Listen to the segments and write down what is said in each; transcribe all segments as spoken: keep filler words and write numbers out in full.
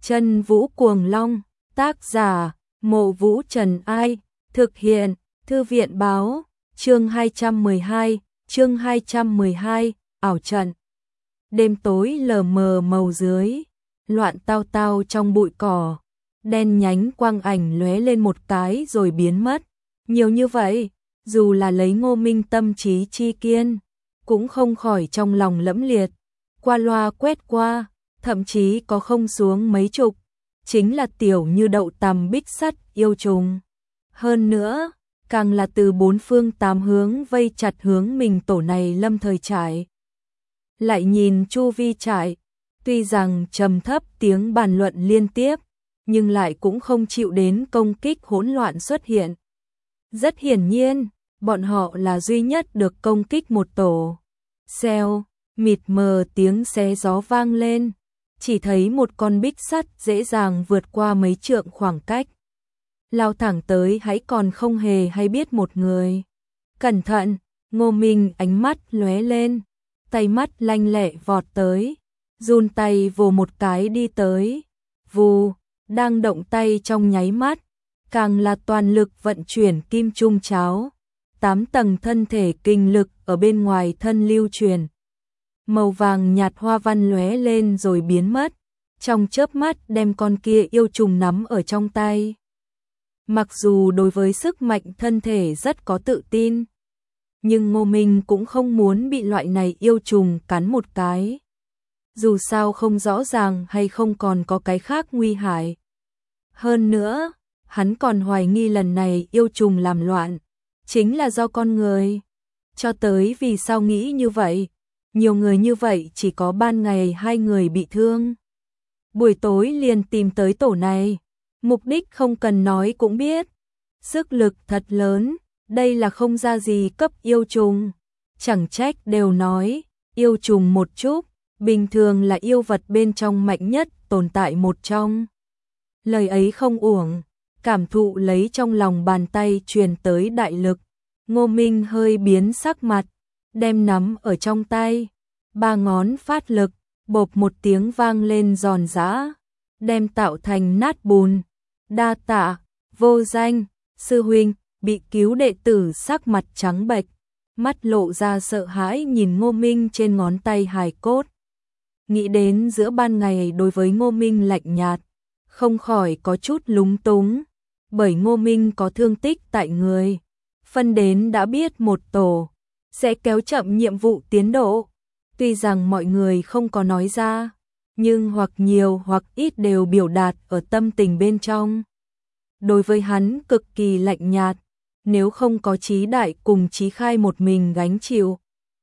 Chân Vũ Cuồng Long, tác giả, Mộ Vũ Trần Ai, thực hiện, Thư viện Báo, chương hai trăm mười hai, chương hai trăm mười hai, ảo trận. Đêm tối lờ mờ màu dưới, loạn tao tao trong bụi cỏ, đen nhánh quang ảnh lóe lên một cái rồi biến mất. Nhiều như vậy, dù là lấy Ngô Minh tâm trí chi kiên, cũng không khỏi trong lòng lẫm liệt. Qua loa quét qua, thậm chí có không xuống mấy chục, chính là tiểu như đậu tằm bích sắt yêu trùng. Hơn nữa, càng là từ bốn phương tám hướng vây chặt hướng mình tổ này lâm thời trải. Lại nhìn chu vi trại, tuy rằng trầm thấp tiếng bàn luận liên tiếp, nhưng lại cũng không chịu đến công kích hỗn loạn xuất hiện. Rất hiển nhiên, bọn họ là duy nhất được công kích một tổ. Xèo, mịt mờ tiếng xé gió vang lên, chỉ thấy một con bích sắt dễ dàng vượt qua mấy trượng khoảng cách. Lao thẳng tới hãy còn không hề hay biết một người. Cẩn thận, Ngô Minh ánh mắt lóe lên, tay mắt lanh lẹ vọt tới, run tay vồ một cái đi tới. Vù, đang động tay trong nháy mắt, càng là toàn lực vận chuyển kim trung cháo. Tám tầng thân thể kinh lực ở bên ngoài thân lưu truyền. Màu vàng nhạt hoa văn lóe lên rồi biến mất, trong chớp mắt đem con kia yêu trùng nắm ở trong tay. Mặc dù đối với sức mạnh thân thể rất có tự tin, nhưng Ngô Minh cũng không muốn bị loại này yêu trùng cắn một cái. Dù sao không rõ ràng hay không còn có cái khác nguy hại. Hơn nữa, hắn còn hoài nghi lần này yêu trùng làm loạn chính là do con người. Cho tới vì sao nghĩ như vậy? Nhiều người như vậy chỉ có ban ngày hai người bị thương. Buổi tối liền tìm tới tổ này, mục đích không cần nói cũng biết. Sức lực thật lớn, đây là không ra gì cấp yêu trùng. Chẳng trách đều nói, yêu trùng một chút, bình thường là yêu vật bên trong mạnh nhất tồn tại một trong. Lời ấy không uổng, cảm thụ lấy trong lòng bàn tay truyền tới đại lực. Ngô Minh hơi biến sắc mặt, đem nắm ở trong tay, ba ngón phát lực, bộp một tiếng vang lên giòn giã, đem tạo thành nát bùn. Đa tạ, vô danh, sư huynh. Bị cứu đệ tử sắc mặt trắng bệch, mắt lộ ra sợ hãi nhìn Ngô Minh trên ngón tay hài cốt. Nghĩ đến giữa ban ngày đối với Ngô Minh lạnh nhạt, không khỏi có chút lúng túng, bởi Ngô Minh có thương tích tại người. Phân đến đã biết một tổ, sẽ kéo chậm nhiệm vụ tiến độ. Tuy rằng mọi người không có nói ra, nhưng hoặc nhiều hoặc ít đều biểu đạt ở tâm tình bên trong. Đối với hắn cực kỳ lạnh nhạt, nếu không có Chí Đại cùng Chí Khai một mình gánh chịu,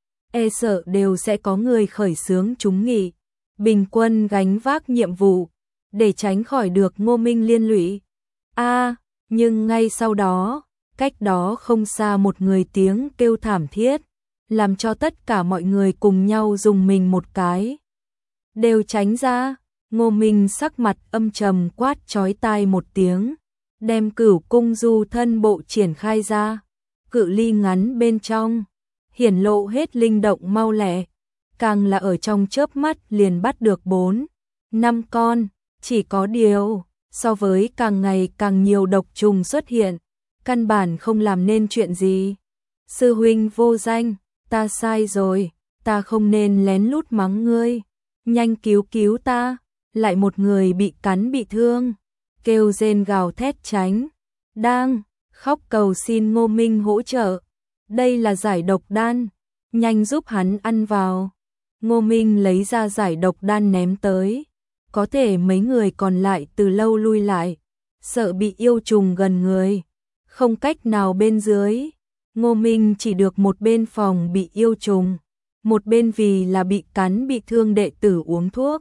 e sợ đều sẽ có người khởi xướng chúng nghị, bình quân gánh vác nhiệm vụ, để tránh khỏi được Ngô Minh liên lụy. A, à, nhưng ngay sau đó, cách đó không xa một người tiếng kêu thảm thiết, làm cho tất cả mọi người cùng nhau dùng mình một cái. Đều tránh ra, Ngô Minh sắc mặt âm trầm quát chói tai một tiếng, đem Cửu Cung Du thân bộ triển khai ra, cự ly ngắn bên trong, hiển lộ hết linh động mau lẹ, càng là ở trong chớp mắt liền bắt được bốn, năm con, chỉ có điều, so với càng ngày càng nhiều độc trùng xuất hiện, căn bản không làm nên chuyện gì. Sư huynh vô danh, ta sai rồi, ta không nên lén lút mắng ngươi, nhanh cứu cứu ta, lại một người bị cắn bị thương. Kêu rên gào thét tránh, đang khóc cầu xin Ngô Minh hỗ trợ. Đây là giải độc đan, nhanh giúp hắn ăn vào. Ngô Minh lấy ra giải độc đan ném tới, có thể mấy người còn lại từ lâu lui lại, sợ bị yêu trùng gần người, không cách nào bên dưới. Ngô Minh chỉ được một bên phòng bị yêu trùng, một bên vì là bị cắn bị thương đệ tử uống thuốc.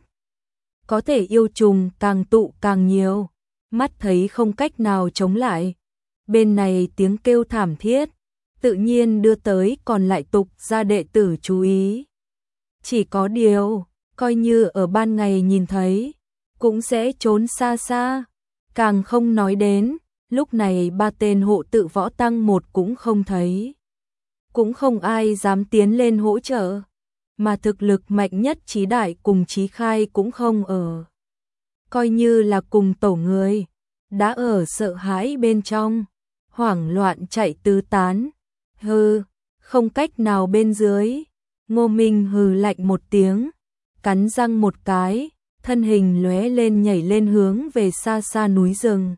Có thể yêu trùng càng tụ càng nhiều, mắt thấy không cách nào chống lại. Bên này tiếng kêu thảm thiết, tự nhiên đưa tới còn lại tục ra đệ tử chú ý. Chỉ có điều, coi như ở ban ngày nhìn thấy, cũng sẽ trốn xa xa, càng không nói đến, lúc này ba tên hộ tự võ tăng một cũng không thấy. Cũng không ai dám tiến lên hỗ trợ, mà thực lực mạnh nhất Chí Đại cùng Chí Khai cũng không ở. coi như là cùng tổ người, đã ở sợ hãi bên trong, hoảng loạn chạy tứ tán. Hừ, không cách nào bên dưới. Ngô Minh hừ lạnh một tiếng, cắn răng một cái, thân hình lóe lên nhảy lên hướng về xa xa núi rừng.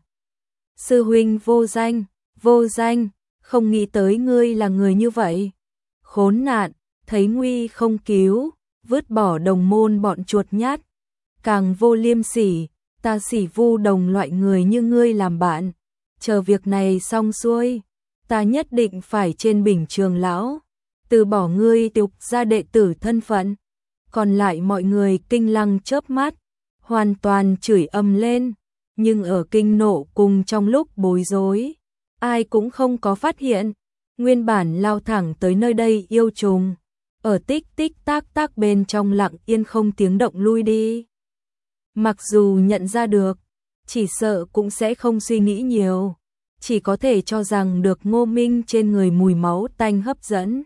Sư huynh vô danh, vô danh, không nghĩ tới ngươi là người như vậy. Khốn nạn, thấy nguy không cứu, vứt bỏ đồng môn bọn chuột nhát. Càng vô liêm sỉ, ta sỉ vu đồng loại người như ngươi làm bạn. Chờ việc này xong xuôi, ta nhất định phải trên bình trường lão, từ bỏ ngươi tục ra đệ tử thân phận. Còn lại mọi người kinh lăng chớp mắt, hoàn toàn chửi ầm lên, nhưng ở kinh nộ cùng trong lúc bối rối, ai cũng không có phát hiện, nguyên bản lao thẳng tới nơi đây yêu trùng, ở tích tích tác tác bên trong lặng yên không tiếng động lui đi. Mặc dù nhận ra được, chỉ sợ cũng sẽ không suy nghĩ nhiều, chỉ có thể cho rằng được Ngô Minh trên người mùi máu tanh hấp dẫn,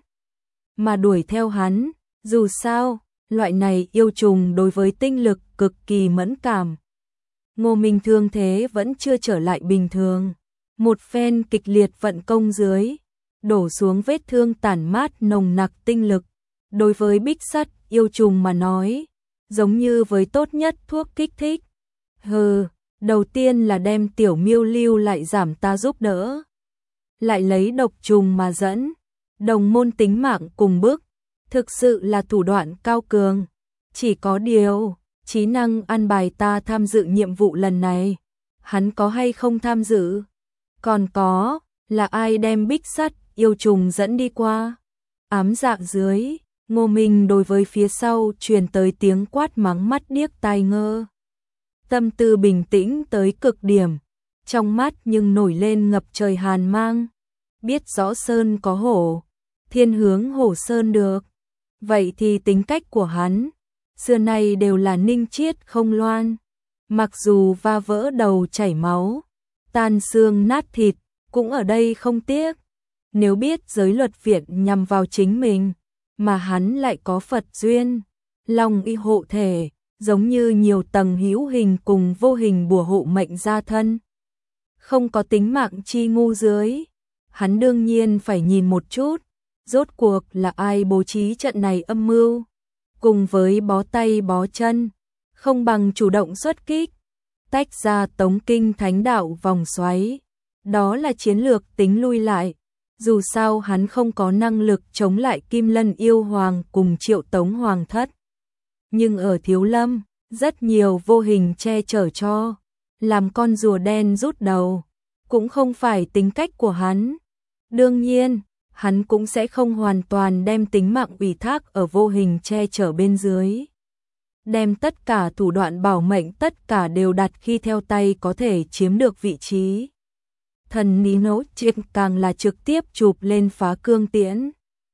mà đuổi theo hắn. Dù sao, loại này yêu trùng đối với tinh lực cực kỳ mẫn cảm. Ngô Minh thương thế vẫn chưa trở lại bình thường, một phen kịch liệt vận công dưới, đổ xuống vết thương tản mát nồng nặc tinh lực. Đối với bích sắt yêu trùng mà nói, giống như với tốt nhất thuốc kích thích. Hừ, đầu tiên là đem tiểu miêu lưu lại giảm ta giúp đỡ, lại lấy độc trùng mà dẫn, đồng môn tính mạng cùng bức, thực sự là thủ đoạn cao cường. Chỉ có điều, trí năng ăn bài ta tham dự nhiệm vụ lần này, hắn có hay không tham dự? Còn có, là ai đem bích sắt yêu trùng dẫn đi qua? Ám dạ dưới, Ngô Minh đối với phía sau truyền tới tiếng quát mắng mắt điếc tai ngơ. Tâm tư bình tĩnh tới cực điểm, trong mắt nhưng nổi lên ngập trời hàn mang. Biết rõ sơn có hổ, thiên hướng hổ sơn được. Vậy thì tính cách của hắn, xưa nay đều là ninh chiết không loan. Mặc dù va vỡ đầu chảy máu, tan xương nát thịt, cũng ở đây không tiếc. Nếu biết giới luật viện nhằm vào chính mình, mà hắn lại có Phật duyên, lòng y hộ thể, giống như nhiều tầng hữu hình cùng vô hình bùa hộ mệnh gia thân. Không có tính mạng chi ngu dưới, hắn đương nhiên phải nhìn một chút, rốt cuộc là ai bố trí trận này âm mưu. Cùng với bó tay bó chân, không bằng chủ động xuất kích, tách ra tống kinh thánh đạo vòng xoáy. Đó là chiến lược tính lui lại. Dù sao hắn không có năng lực chống lại Kim Lân yêu hoàng cùng Triệu Tống hoàng thất. Nhưng ở Thiếu Lâm, rất nhiều vô hình che chở cho, làm con rùa đen rút đầu, cũng không phải tính cách của hắn. Đương nhiên, hắn cũng sẽ không hoàn toàn đem tính mạng ủy thác ở vô hình che chở bên dưới. Đem tất cả thủ đoạn bảo mệnh tất cả đều đặt khi theo tay có thể chiếm được vị trí. Thần ní nấu chiếc càng là trực tiếp chụp lên phá cương tiễn.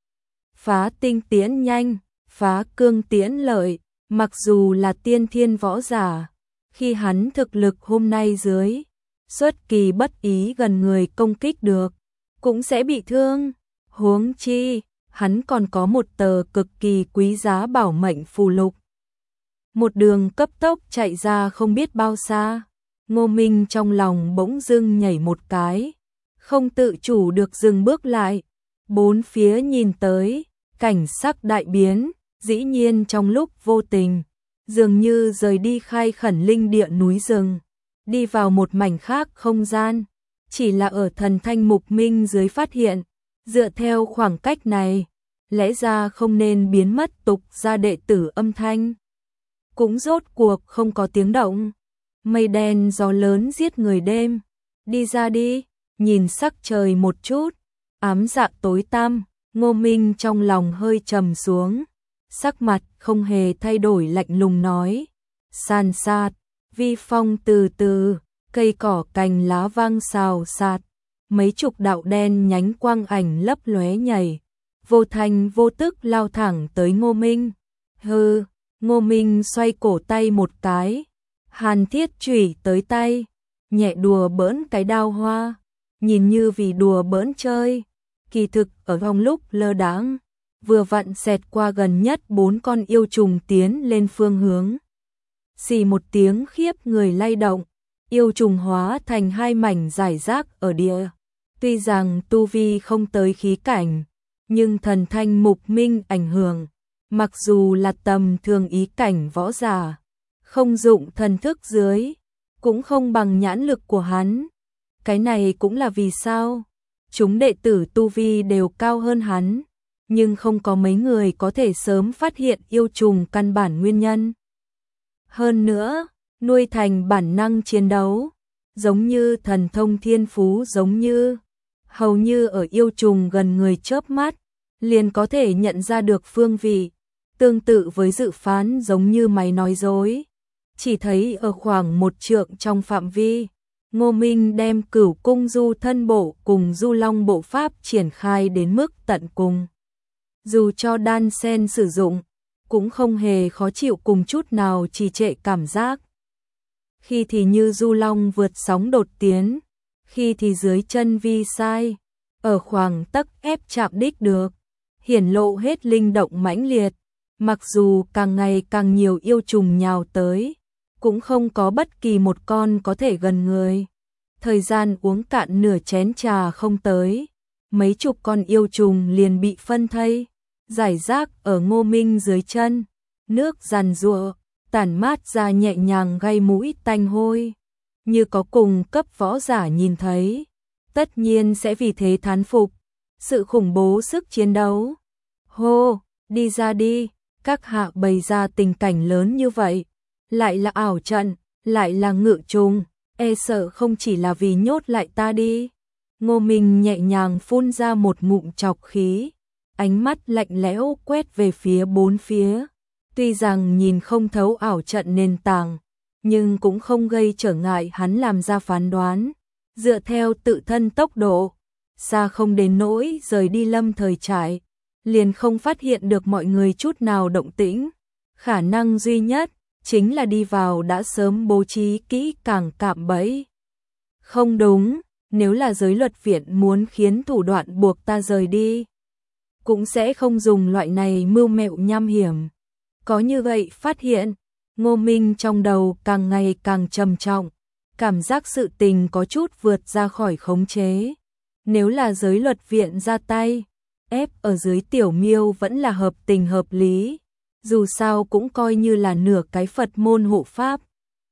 Phá tinh tiễn nhanh, phá cương tiễn lợi, mặc dù là tiên thiên võ giả, khi hắn thực lực hôm nay dưới, xuất kỳ bất ý gần người công kích được, cũng sẽ bị thương. Huống chi, hắn còn có một tờ cực kỳ quý giá bảo mệnh phù lục. Một đường cấp tốc chạy ra không biết bao xa, Ngô Minh trong lòng bỗng dưng nhảy một cái, không tự chủ được dừng bước lại, bốn phía nhìn tới, cảnh sắc đại biến, dĩ nhiên trong lúc vô tình, dường như rời đi khai khẩn linh địa núi rừng, đi vào một mảnh khác không gian, chỉ là ở thần thanh mục minh dưới phát hiện, dựa theo khoảng cách này, lẽ ra không nên biến mất tục ra đệ tử âm thanh. Cũng rốt cuộc không có tiếng động. Mây đen gió lớn giết người đêm. Đi ra đi, nhìn sắc trời một chút. Ám dạ tối tăm, Ngô Minh trong lòng hơi trầm xuống. Sắc mặt không hề thay đổi lạnh lùng nói. San sát, vi phong từ từ, cây cỏ cành lá vang xào xạc. Mấy chục đạo đen nhánh quang ảnh lấp lóe nhảy. Vô thành vô tức lao thẳng tới Ngô Minh. Hừ, Ngô Minh xoay cổ tay một cái. Hàn thiết chủy tới tay, nhẹ đùa bỡn cái đao hoa, nhìn như vì đùa bỡn chơi, kỳ thực ở trong lúc lơ đãng, vừa vặn xẹt qua gần nhất bốn con yêu trùng tiến lên phương hướng. xì một tiếng khiếp người lay động, yêu trùng hóa thành hai mảnh rải rác ở địa. Tuy rằng tu vi không tới khí cảnh, nhưng thần thanh mục minh ảnh hưởng, mặc dù là tầm thường ý cảnh võ giả, không dụng thần thức dưới, cũng không bằng nhãn lực của hắn. Cái này cũng là vì sao chúng đệ tử tu vi đều cao hơn hắn, nhưng không có mấy người có thể sớm phát hiện yêu trùng căn bản nguyên nhân. Hơn nữa, nuôi thành bản năng chiến đấu, giống như thần thông thiên phú, giống như hầu như ở yêu trùng gần người chớp mắt, liền có thể nhận ra được phương vị, tương tự với dự phán giống như máy nói dối. Chỉ thấy ở khoảng một trượng trong phạm vi, Ngô Minh đem Cửu Cung Du Thân Bộ cùng Du Long Bộ Pháp triển khai đến mức tận cùng. Dù cho đan sen sử dụng, cũng không hề khó chịu cùng chút nào trì trệ cảm giác. Khi thì như Du Long vượt sóng đột tiến, khi thì dưới chân vi sai, ở khoảng tấc ép chạm đích được, hiển lộ hết linh động mãnh liệt. Mặc dù càng ngày càng nhiều yêu trùng nhào tới, cũng không có bất kỳ một con có thể gần người. Thời gian uống cạn nửa chén trà không tới, mấy chục con yêu trùng liền bị phân thây, rải rác ở Ngô Minh dưới chân, nước giàn giụa, tản mát ra nhẹ nhàng gây mũi tanh hôi, như có cùng cấp võ giả nhìn thấy, tất nhiên sẽ vì thế thán phục sự khủng bố sức chiến đấu. Hô, đi ra đi, các hạ bày ra tình cảnh lớn như vậy, lại là ảo trận, lại là ngự trùng, e sợ không chỉ là vì nhốt lại ta đi. Ngô Minh nhẹ nhàng phun ra một ngụm trọc khí, ánh mắt lạnh lẽo quét về phía bốn phía. Tuy rằng nhìn không thấu ảo trận nền tảng, nhưng cũng không gây trở ngại hắn làm ra phán đoán. Dựa theo tự thân tốc độ, xa không đến nỗi rời đi Lâm Thời Trại, liền không phát hiện được mọi người chút nào động tĩnh. Khả năng duy nhất chính là đi vào đã sớm bố trí kỹ càng cạm bẫy. Không đúng, nếu là giới luật viện muốn khiến thủ đoạn buộc ta rời đi, cũng sẽ không dùng loại này mưu mẹo nham hiểm. Có như vậy phát hiện, Ngô Minh trong đầu càng ngày càng trầm trọng, cảm giác sự tình có chút vượt ra khỏi khống chế. Nếu là giới luật viện ra tay, ép ở dưới Tiểu Miêu vẫn là hợp tình hợp lý, dù sao cũng coi như là nửa cái Phật môn hộ pháp.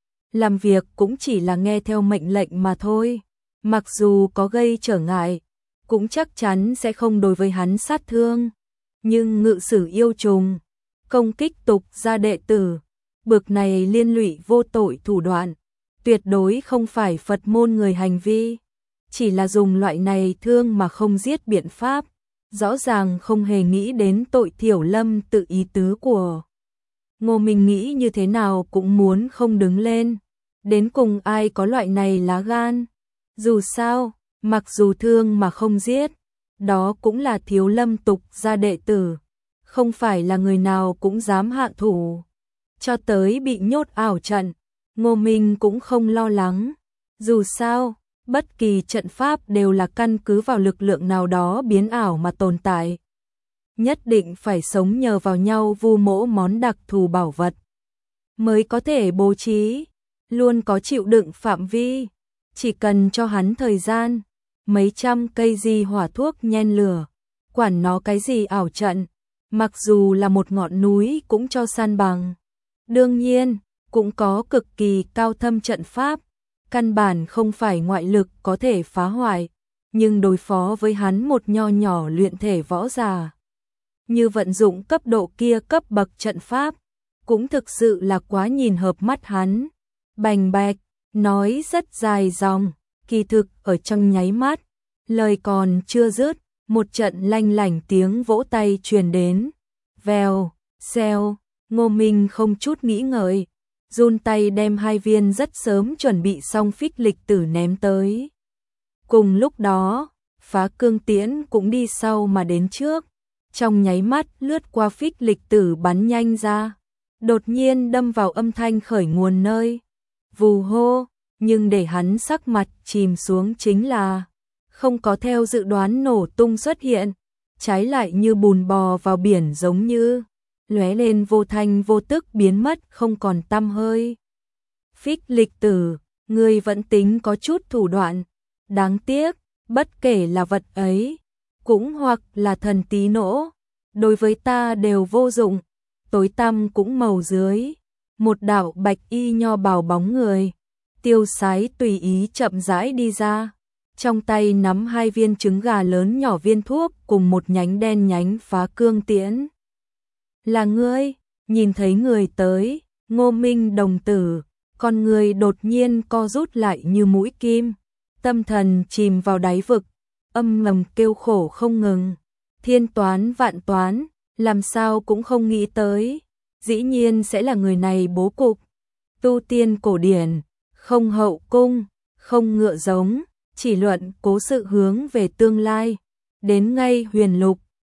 Làm việc cũng chỉ là nghe theo mệnh lệnh mà thôi, mặc dù có gây trở ngại, cũng chắc chắn sẽ không đối với hắn sát thương. Nhưng ngự sử yêu trùng, công kích tục gia đệ tử, bực này liên lụy vô tội thủ đoạn, tuyệt đối không phải Phật môn người hành vi, chỉ là dùng loại này thương mà không giết biện pháp, rõ ràng không hề nghĩ đến tội thiểu lâm tự ý tứ của. Ngô Minh nghĩ như thế nào cũng muốn không đứng lên, đến cùng ai có loại này lá gan. Dù sao, mặc dù thương mà không giết, đó cũng là thiếu lâm tục gia đệ tử, không phải là người nào cũng dám hạ thủ. Cho tới bị nhốt ảo trận, Ngô Minh cũng không lo lắng. Dù sao, bất kỳ trận pháp đều là căn cứ vào lực lượng nào đó biến ảo mà tồn tại. Nhất định phải sống nhờ vào nhau vu mỗ món đặc thù bảo vật, mới có thể bố trí, luôn có chịu đựng phạm vi. Chỉ cần cho hắn thời gian, mấy trăm cây di hỏa thuốc nhen lửa, quản nó cái gì ảo trận, mặc dù là một ngọn núi cũng cho san bằng. Đương nhiên, cũng có cực kỳ cao thâm trận pháp, căn bản không phải ngoại lực có thể phá hoại, nhưng đối phó với hắn một nho nhỏ luyện thể võ giả, như vận dụng cấp độ kia cấp bậc trận pháp, cũng thực sự là quá nhìn hợp mắt hắn. Bành bạch, nói rất dài dòng, kỳ thực ở trong nháy mắt, lời còn chưa dứt, một trận lanh lảnh tiếng vỗ tay truyền đến. Vèo, xèo, Ngô Minh không chút nghĩ ngợi, run tay đem hai viên rất sớm chuẩn bị xong phích lịch tử ném tới. Cùng lúc đó, Phá Cương Tiễn cũng đi sau mà đến trước, trong nháy mắt lướt qua phích lịch tử bắn nhanh ra, đột nhiên đâm vào âm thanh khởi nguồn nơi. Vù hô, nhưng để hắn sắc mặt chìm xuống chính là không có theo dự đoán nổ tung xuất hiện, trái lại như bùn bò vào biển, giống như lóe lên vô thanh vô tức biến mất không còn tăm hơi. Phích Lịch Tử, ngươi vẫn tính có chút thủ đoạn, đáng tiếc, bất kể là vật ấy, cũng hoặc là thần tí nỗ, đối với ta đều vô dụng, tối tăm cũng màu dưới, một đạo bạch y nho bào bóng người, tiêu sái tùy ý chậm rãi đi ra, trong tay nắm hai viên trứng gà lớn nhỏ viên thuốc cùng một nhánh đen nhánh phá cương tiễn. Là ngươi, nhìn thấy người tới, Ngô Minh đồng tử, con người đột nhiên co rút lại như mũi kim, tâm thần chìm vào đáy vực, âm ngầm kêu khổ không ngừng, thiên toán vạn toán, làm sao cũng không nghĩ tới, dĩ nhiên sẽ là người này bố cục, tu tiên cổ điển, không hậu cung, không ngựa giống, chỉ luận cố sự hướng về tương lai, đến ngay huyền lục,